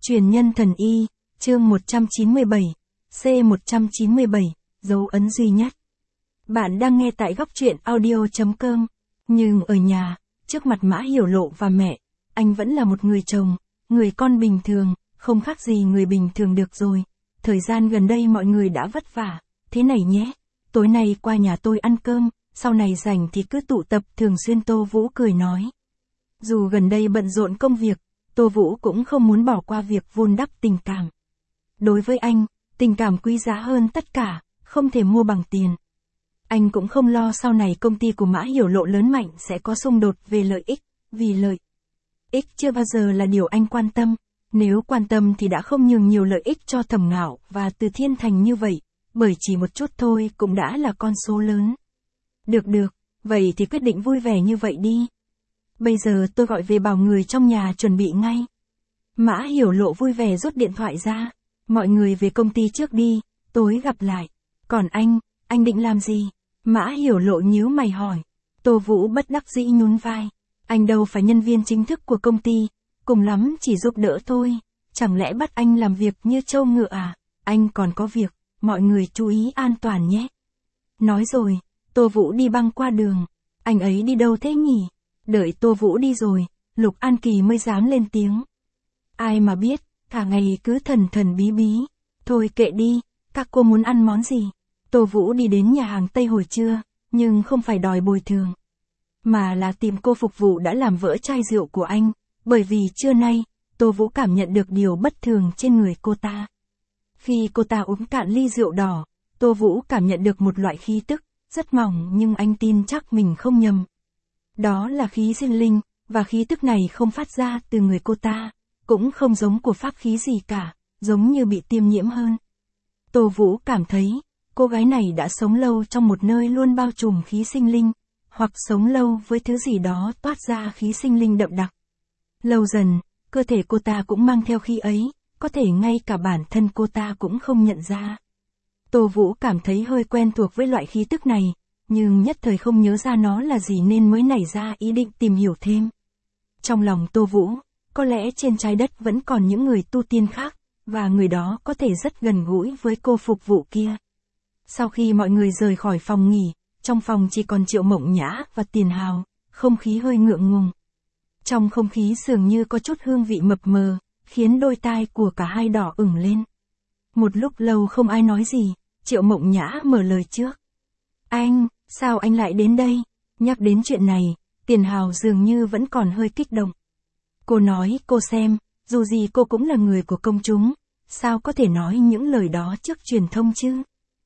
Truyền nhân thần y, chương 197, C197, dấu ấn duy nhất. Bạn đang nghe tại góc truyện audio.com. Nhưng ở nhà, trước mặt Mã Hiểu Lộ và mẹ, anh vẫn là một người chồng, người con bình thường, không khác gì người bình thường được rồi. Thời gian gần đây mọi người đã vất vả, thế này nhé, tối nay qua nhà tôi ăn cơm, sau này rảnh thì cứ tụ tập thường xuyên. Tô Vũ cười nói. Dù gần đây bận rộn công việc, Tô Vũ cũng không muốn bỏ qua việc vun đắp tình cảm. Đối với anh, tình cảm quý giá hơn tất cả, không thể mua bằng tiền. Anh cũng không lo sau này công ty của Mã Hiểu Lộ lớn mạnh sẽ có xung đột về lợi ích, vì lợi ích chưa bao giờ là điều anh quan tâm. Nếu quan tâm thì đã không nhường nhiều lợi ích cho Thẩm Ngạo và Từ Thiên Thành như vậy, bởi chỉ một chút thôi cũng đã là con số lớn. Được, vậy thì quyết định vui vẻ như vậy đi. Bây giờ tôi gọi về bảo người trong nhà chuẩn bị ngay. Mã Hiểu Lộ vui vẻ rút điện thoại ra. Mọi người về công ty trước đi, tối gặp lại. Còn anh định làm gì? Mã Hiểu Lộ nhíu mày hỏi. Tô Vũ bất đắc dĩ nhún vai. Anh đâu phải nhân viên chính thức của công ty, cùng lắm chỉ giúp đỡ thôi. Chẳng lẽ bắt anh làm việc như trâu ngựa à? Anh còn có việc, mọi người chú ý an toàn nhé. Nói rồi, Tô Vũ đi băng qua đường. Anh ấy đi đâu thế nhỉ? Đợi Tô Vũ đi rồi, Lục An Kỳ mới dám lên tiếng. Ai mà biết, cả ngày cứ thần bí bí. Thôi kệ đi, các cô muốn ăn món gì? Tô Vũ đi đến nhà hàng Tây hồi trưa, nhưng không phải đòi bồi thường, mà là tìm cô phục vụ đã làm vỡ chai rượu của anh, bởi vì trưa nay, Tô Vũ cảm nhận được điều bất thường trên người cô ta. Khi cô ta uống cạn ly rượu đỏ, Tô Vũ cảm nhận được một loại khí tức, rất mỏng nhưng anh tin chắc mình không nhầm. Đó là khí sinh linh, và khí tức này không phát ra từ người cô ta, cũng không giống của pháp khí gì cả, giống như bị tiêm nhiễm hơn. Tô Vũ cảm thấy, cô gái này đã sống lâu trong một nơi luôn bao trùm khí sinh linh, hoặc sống lâu với thứ gì đó toát ra khí sinh linh đậm đặc. Lâu dần, cơ thể cô ta cũng mang theo khí ấy, có thể ngay cả bản thân cô ta cũng không nhận ra. Tô Vũ cảm thấy hơi quen thuộc với loại khí tức này, nhưng nhất thời không nhớ ra nó là gì nên mới nảy ra ý định tìm hiểu thêm. Trong lòng Tô Vũ, có lẽ trên trái đất vẫn còn những người tu tiên khác, và người đó có thể rất gần gũi với cô phục vụ kia. Sau khi mọi người rời khỏi phòng nghỉ, trong phòng chỉ còn Triệu Mộng Nhã và Tiền Hào, không khí hơi ngượng ngùng. Trong không khí dường như có chút hương vị mập mờ, khiến đôi tai của cả hai đỏ ửng lên. Một lúc lâu không ai nói gì, Triệu Mộng Nhã mở lời trước. Anh, sao anh lại đến đây? Nhắc đến chuyện này, Tiền Hào dường như vẫn còn hơi kích động. Cô nói cô xem, dù gì cô cũng là người của công chúng, sao có thể nói những lời đó trước truyền thông chứ?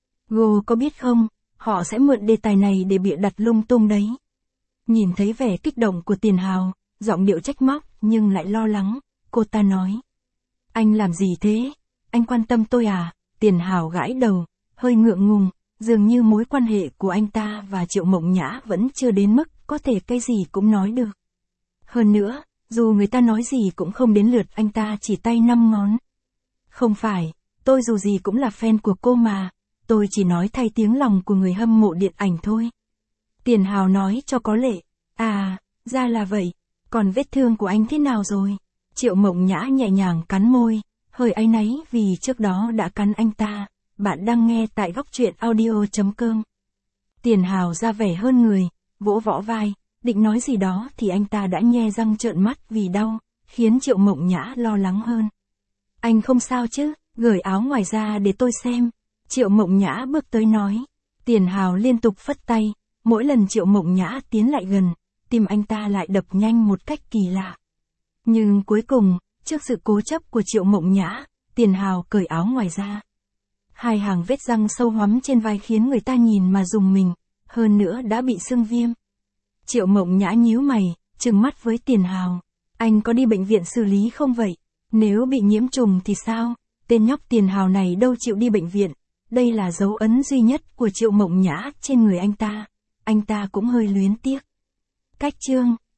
Cô có biết không, họ sẽ mượn đề tài này để bịa đặt lung tung đấy. Nhìn thấy vẻ kích động của Tiền Hào, giọng điệu trách móc nhưng lại lo lắng, cô ta nói. Anh làm gì thế? Anh quan tâm tôi à? Tiền Hào gãi đầu, hơi ngượng ngùng, dường như mối quan hệ của anh ta và Triệu Mộng Nhã vẫn chưa đến mức có thể cái gì cũng nói được. Hơn nữa, dù người ta nói gì cũng không đến lượt anh ta chỉ tay 5 ngón. Không phải, tôi dù gì cũng là fan của cô mà, tôi chỉ nói thay tiếng lòng của người hâm mộ điện ảnh thôi. Tiền Hào nói cho có lệ. À, ra là vậy, còn vết thương của anh thế nào rồi? Triệu Mộng Nhã nhẹ nhàng cắn môi, hơi áy náy vì trước đó đã cắn anh ta. Bạn đang nghe tại góc truyện audio.com. Tiền Hào ra vẻ hơn người, vỗ võ vai, định nói gì đó thì anh ta đã nhe răng trợn mắt vì đau, khiến Triệu Mộng Nhã lo lắng hơn. Anh không sao chứ, gởi áo ngoài ra để tôi xem. Triệu Mộng Nhã bước tới nói. Tiền Hào liên tục phất tay, mỗi lần Triệu Mộng Nhã tiến lại gần, tim anh ta lại đập nhanh một cách kỳ lạ. Nhưng cuối cùng, trước sự cố chấp của Triệu Mộng Nhã, Tiền Hào cởi áo ngoài ra. Hai hàng vết răng sâu hoắm trên vai khiến người ta nhìn mà rùng mình, hơn nữa đã bị sưng viêm. Triệu Mộng Nhã nhíu mày, trừng mắt với Tiền Hào. Anh có đi bệnh viện xử lý không vậy? Nếu bị nhiễm trùng thì sao? Tên nhóc Tiền Hào này đâu chịu đi bệnh viện. Đây là dấu ấn duy nhất của Triệu Mộng Nhã trên người anh ta cũng hơi luyến tiếc. Cách chương